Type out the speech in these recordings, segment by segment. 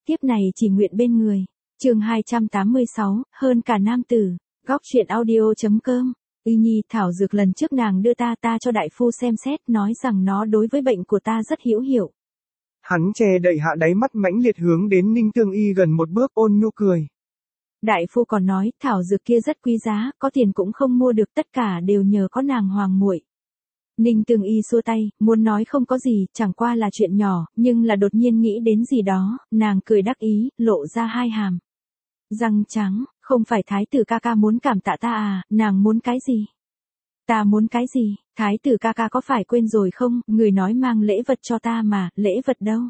tiếp này chỉ nguyện bên người. Chương 286, hơn cả nam tử. Góc truyện audio.com. Y Nhi, thảo dược lần trước nàng đưa ta cho đại phu xem xét, nói rằng nó đối với bệnh của ta rất hữu hiệu. Hắn che đậy hạ đáy mắt mãnh liệt hướng đến Ninh Tương Y gần một bước, ôn nhu cười. Đại phu còn nói, thảo dược kia rất quý giá, có tiền cũng không mua được, tất cả đều nhờ có nàng hoàng muội. Ninh Tương Y xua tay, muốn nói không có gì, chẳng qua là chuyện nhỏ, nhưng là đột nhiên nghĩ đến gì đó, nàng cười đắc ý, lộ ra hai hàm răng trắng, không phải thái tử ca ca muốn cảm tạ ta à, nàng muốn cái gì? Ta muốn cái gì? Thái tử ca ca có phải quên rồi không, người nói mang lễ vật cho ta mà, lễ vật đâu?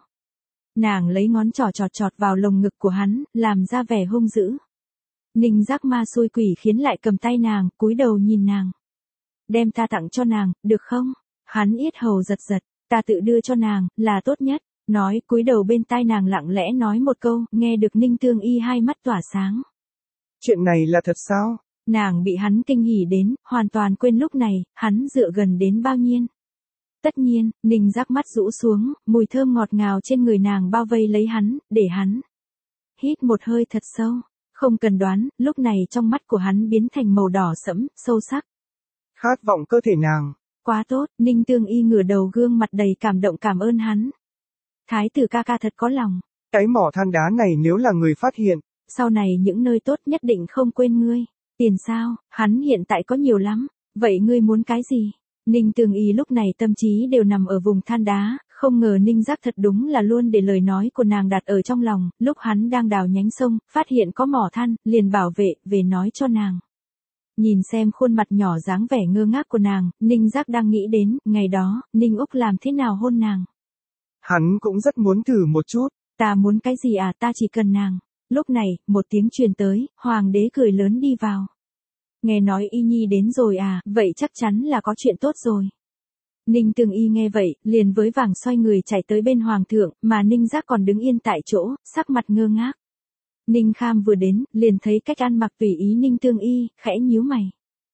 Nàng lấy ngón trỏ chọt vào lồng ngực của hắn, làm ra vẻ hung dữ. Ninh Giác ma xui quỷ khiến lại cầm tay nàng, cúi đầu nhìn nàng. Đem ta tặng cho nàng, được không? Hắn yết hầu giật giật, ta tự đưa cho nàng, là tốt nhất. Nói, cúi đầu bên tai nàng lặng lẽ nói một câu, nghe được Ninh Tương Y hai mắt tỏa sáng. Chuyện này là thật sao? Nàng bị hắn kinh hỉ đến, hoàn toàn quên lúc này, hắn dựa gần đến bao nhiên. Tất nhiên, Ninh Giác mắt rũ xuống, mùi thơm ngọt ngào trên người nàng bao vây lấy hắn, để hắn hít một hơi thật sâu. Không cần đoán, lúc này trong mắt của hắn biến thành màu đỏ sẫm, sâu sắc. Khát vọng cơ thể nàng. Quá tốt, Ninh Tương Y ngửa đầu gương mặt đầy cảm động cảm ơn hắn. Thái tử ca ca thật có lòng. Cái mỏ than đá này nếu là người phát hiện. Sau này những nơi tốt nhất định không quên ngươi. Tiền sao, hắn hiện tại có nhiều lắm. Vậy ngươi muốn cái gì? Ninh Tương Y lúc này tâm trí đều nằm ở vùng than đá, không ngờ Ninh Giác thật đúng là luôn để lời nói của nàng đặt ở trong lòng, lúc hắn đang đào nhánh sông, phát hiện có mỏ than, liền bảo vệ, về nói cho nàng. Nhìn xem khuôn mặt nhỏ dáng vẻ ngơ ngác của nàng, Ninh Giác đang nghĩ đến, ngày đó, Ninh Úc làm thế nào hôn nàng. Hắn cũng rất muốn thử một chút. Ta muốn cái gì à, ta chỉ cần nàng. Lúc này, một tiếng truyền tới, hoàng đế cười lớn đi vào. Nghe nói Y Nhi đến rồi à, vậy chắc chắn là có chuyện tốt rồi. Ninh Tương Y nghe vậy, liền với vàng xoay người chạy tới bên hoàng thượng, mà Ninh Giác còn đứng yên tại chỗ, sắc mặt ngơ ngác. Ninh Kham vừa đến, liền thấy cách ăn mặc tùy ý Ninh Tương Y, khẽ nhíu mày.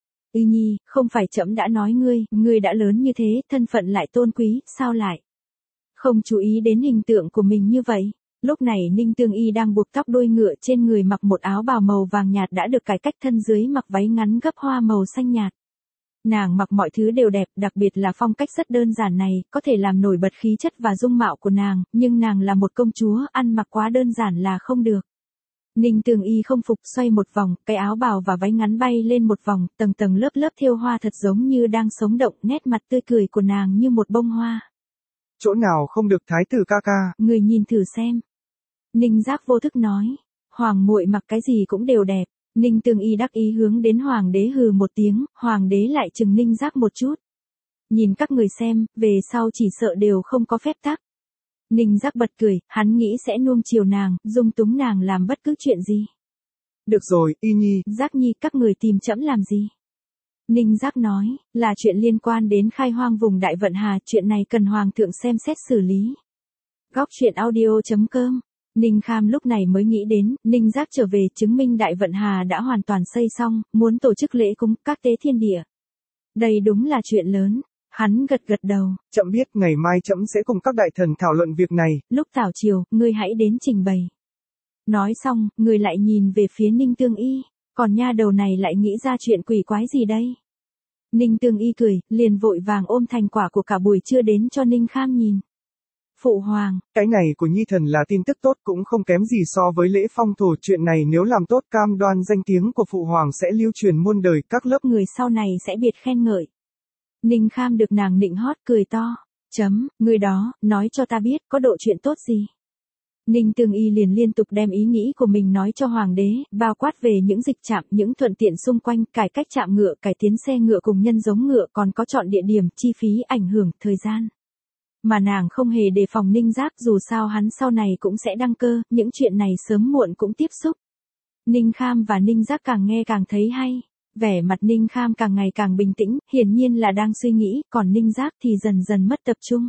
Y Nhi, không phải trẫm đã nói ngươi đã lớn như thế, thân phận lại tôn quý, sao lại không chú ý đến hình tượng của mình như vậy? Lúc này Ninh Tương Y đang buộc tóc đuôi ngựa, trên người mặc một áo bào màu vàng nhạt đã được cải cách, thân dưới mặc váy ngắn gấp hoa màu xanh nhạt. Nàng mặc mọi thứ đều đẹp, đặc biệt là phong cách rất đơn giản này, có thể làm nổi bật khí chất và dung mạo của nàng, nhưng nàng là một công chúa, ăn mặc quá đơn giản là không được. Ninh Tương Y không phục, xoay một vòng, cái áo bào và váy ngắn bay lên một vòng, tầng tầng lớp lớp thêu hoa thật giống như đang sống động, nét mặt tươi cười của nàng như một bông hoa. Chỗ nào không được thái tử ca ca? Người nhìn thử xem. Ninh Giác vô thức nói. Hoàng muội mặc cái gì cũng đều đẹp. Ninh Tương Y đắc ý hướng đến hoàng đế hừ một tiếng, hoàng đế lại chừng Ninh Giác một chút. Nhìn các người xem, về sau chỉ sợ đều không có phép tắc. Ninh Giác bật cười, hắn nghĩ sẽ nuông chiều nàng, dung túng nàng làm bất cứ chuyện gì. Được rồi, Y Nhi. Giác Nhi, các người tìm trẫm làm gì? Ninh Giác nói, là chuyện liên quan đến khai hoang vùng Đại Vận Hà, chuyện này cần hoàng thượng xem xét xử lý. Góc truyện audio.com. Ninh Kham lúc này mới nghĩ đến, Ninh Giác trở về chứng minh Đại Vận Hà đã hoàn toàn xây xong, muốn tổ chức lễ cúng các tế thiên địa. Đây đúng là chuyện lớn. Hắn gật gật đầu. Trẫm biết, ngày mai trẫm sẽ cùng các đại thần thảo luận việc này. Lúc tảo chiều, ngươi hãy đến trình bày. Nói xong, người lại nhìn về phía Ninh Tương Y. Còn nha đầu này lại nghĩ ra chuyện quỷ quái gì đây? Ninh Tương Y cười, liền vội vàng ôm thành quả của cả buổi trưa đến cho Ninh Kham nhìn. Phụ hoàng, cái này của Nhi thần là tin tức tốt, cũng không kém gì so với lễ phong thổ, chuyện này nếu làm tốt cam đoan danh tiếng của phụ hoàng sẽ lưu truyền muôn đời, các lớp người sau này sẽ biệt khen ngợi. Ninh Kham được nàng nịnh hót cười to. Người đó, nói cho ta biết, có độ chuyện tốt gì? Ninh Tương Y liền liên tục đem ý nghĩ của mình nói cho hoàng đế, bao quát về những dịch trạm, những thuận tiện xung quanh, cải cách trạm ngựa, cải tiến xe ngựa cùng nhân giống ngựa, còn có chọn địa điểm, chi phí, ảnh hưởng, thời gian. Mà nàng không hề đề phòng Ninh Giác, dù sao hắn sau này cũng sẽ đăng cơ, những chuyện này sớm muộn cũng tiếp xúc. Ninh Kham và Ninh Giác càng nghe càng thấy hay. Vẻ mặt Ninh Kham càng ngày càng bình tĩnh, hiển nhiên là đang suy nghĩ, còn Ninh Giác thì dần dần mất tập trung.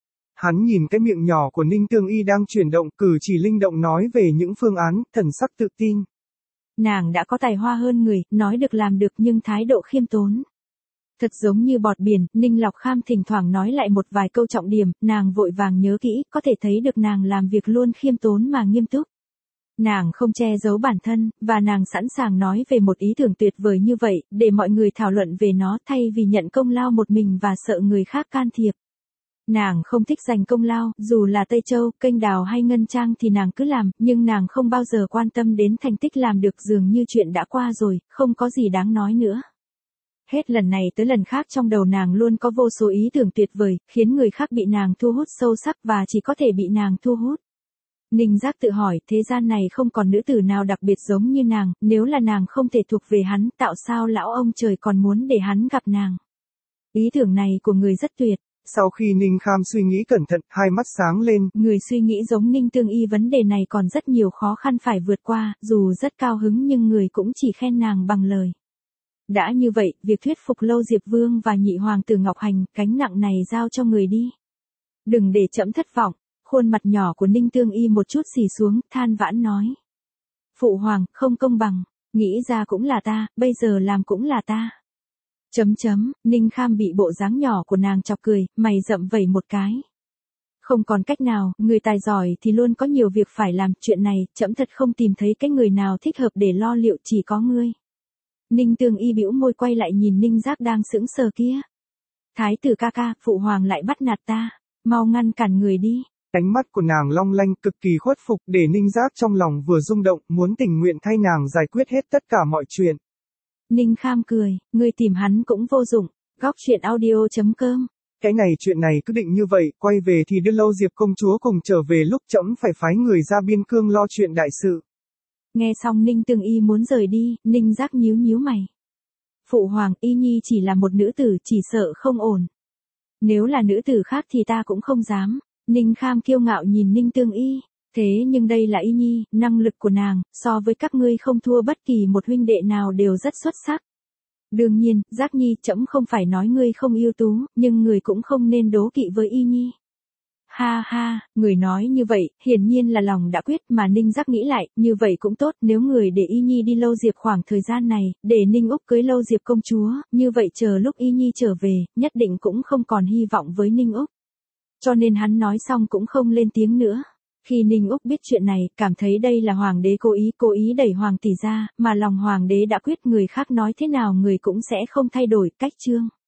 Hắn nhìn cái miệng nhỏ của Ninh Tương Y đang chuyển động, cử chỉ linh động nói về những phương án, thần sắc tự tin. Nàng đã có tài hoa hơn người, nói được làm được nhưng thái độ khiêm tốn. Thật giống như bọt biển, Ninh Lọc Kham thỉnh thoảng nói lại một vài câu trọng điểm, nàng vội vàng nhớ kỹ, có thể thấy được nàng làm việc luôn khiêm tốn mà nghiêm túc. Nàng không che giấu bản thân, và nàng sẵn sàng nói về một ý tưởng tuyệt vời như vậy, để mọi người thảo luận về nó thay vì nhận công lao một mình và sợ người khác can thiệp. Nàng không thích giành công lao, dù là Tây Châu, Kênh Đào hay Ngân Trang thì nàng cứ làm, nhưng nàng không bao giờ quan tâm đến thành tích làm được, dường như chuyện đã qua rồi, không có gì đáng nói nữa. Hết lần này tới lần khác trong đầu nàng luôn có vô số ý tưởng tuyệt vời, khiến người khác bị nàng thu hút sâu sắc và chỉ có thể bị nàng thu hút. Ninh Giác tự hỏi, thế gian này không còn nữ tử nào đặc biệt giống như nàng, nếu là nàng không thể thuộc về hắn, tạo sao lão ông trời còn muốn để hắn gặp nàng. Ý tưởng này của người rất tuyệt. Sau khi Ninh Kham suy nghĩ cẩn thận, hai mắt sáng lên. Người suy nghĩ giống Ninh Tương Y vấn đề này còn rất nhiều khó khăn phải vượt qua, dù rất cao hứng nhưng người cũng chỉ khen nàng bằng lời. Đã như vậy, việc thuyết phục Lâu Diệp Vương và nhị hoàng tử Ngọc Hành, gánh nặng này giao cho người đi. Đừng để trẫm thất vọng. Khuôn mặt nhỏ của Ninh Tương Y một chút xì xuống, than vãn nói. Phụ hoàng, không công bằng, nghĩ ra cũng là ta, bây giờ làm cũng là ta. Ninh Kham bị bộ dáng nhỏ của nàng chọc cười, mày rậm vẩy một cái. Không còn cách nào, người tài giỏi thì luôn có nhiều việc phải làm, chuyện này, trẫm thật không tìm thấy cái người nào thích hợp để lo liệu, chỉ có ngươi. Ninh Tương Y bĩu môi quay lại nhìn Ninh Giác đang sững sờ kia. Thái tử ca ca, phụ hoàng lại bắt nạt ta, mau ngăn cản người đi. Ánh mắt của nàng long lanh cực kỳ khuất phục, để Ninh Giác trong lòng vừa rung động, muốn tình nguyện thay nàng giải quyết hết tất cả mọi chuyện. Ninh Kham cười, ngươi tìm hắn cũng vô dụng. Góc truyện audio.com. Cái này chuyện này cứ định như vậy, quay về thì đưa Lâu Diệp công chúa cùng trở về, lúc trẫm phải phái người ra biên cương lo chuyện đại sự. Nghe xong Ninh Tương Y muốn rời đi, Ninh Giác nhíu nhíu mày. Phụ hoàng, Y Nhi chỉ là một nữ tử, chỉ sợ không ổn. Nếu là nữ tử khác thì ta cũng không dám. Ninh Kham kiêu ngạo nhìn Ninh Tương Y. Thế nhưng đây là Y Nhi, năng lực của nàng, so với các ngươi không thua bất kỳ một huynh đệ nào, đều rất xuất sắc. Đương nhiên, Giác Nhi, trẫm không phải nói ngươi không ưu tú, nhưng người cũng không nên đố kỵ với Y Nhi. Ha ha, người nói như vậy, hiển nhiên là lòng đã quyết, mà Ninh Giác nghĩ lại, như vậy cũng tốt, nếu người để Y Nhi đi Lâu Diệp khoảng thời gian này, để Ninh Úc cưới Lâu Diệp công chúa, như vậy chờ lúc Y Nhi trở về, nhất định cũng không còn hy vọng với Ninh Úc. Cho nên hắn nói xong cũng không lên tiếng nữa. Khi Ninh Úc biết chuyện này, cảm thấy đây là hoàng đế cố ý đẩy hoàng tỷ ra, mà lòng hoàng đế đã quyết, người khác nói thế nào người cũng sẽ không thay đổi. Cách chương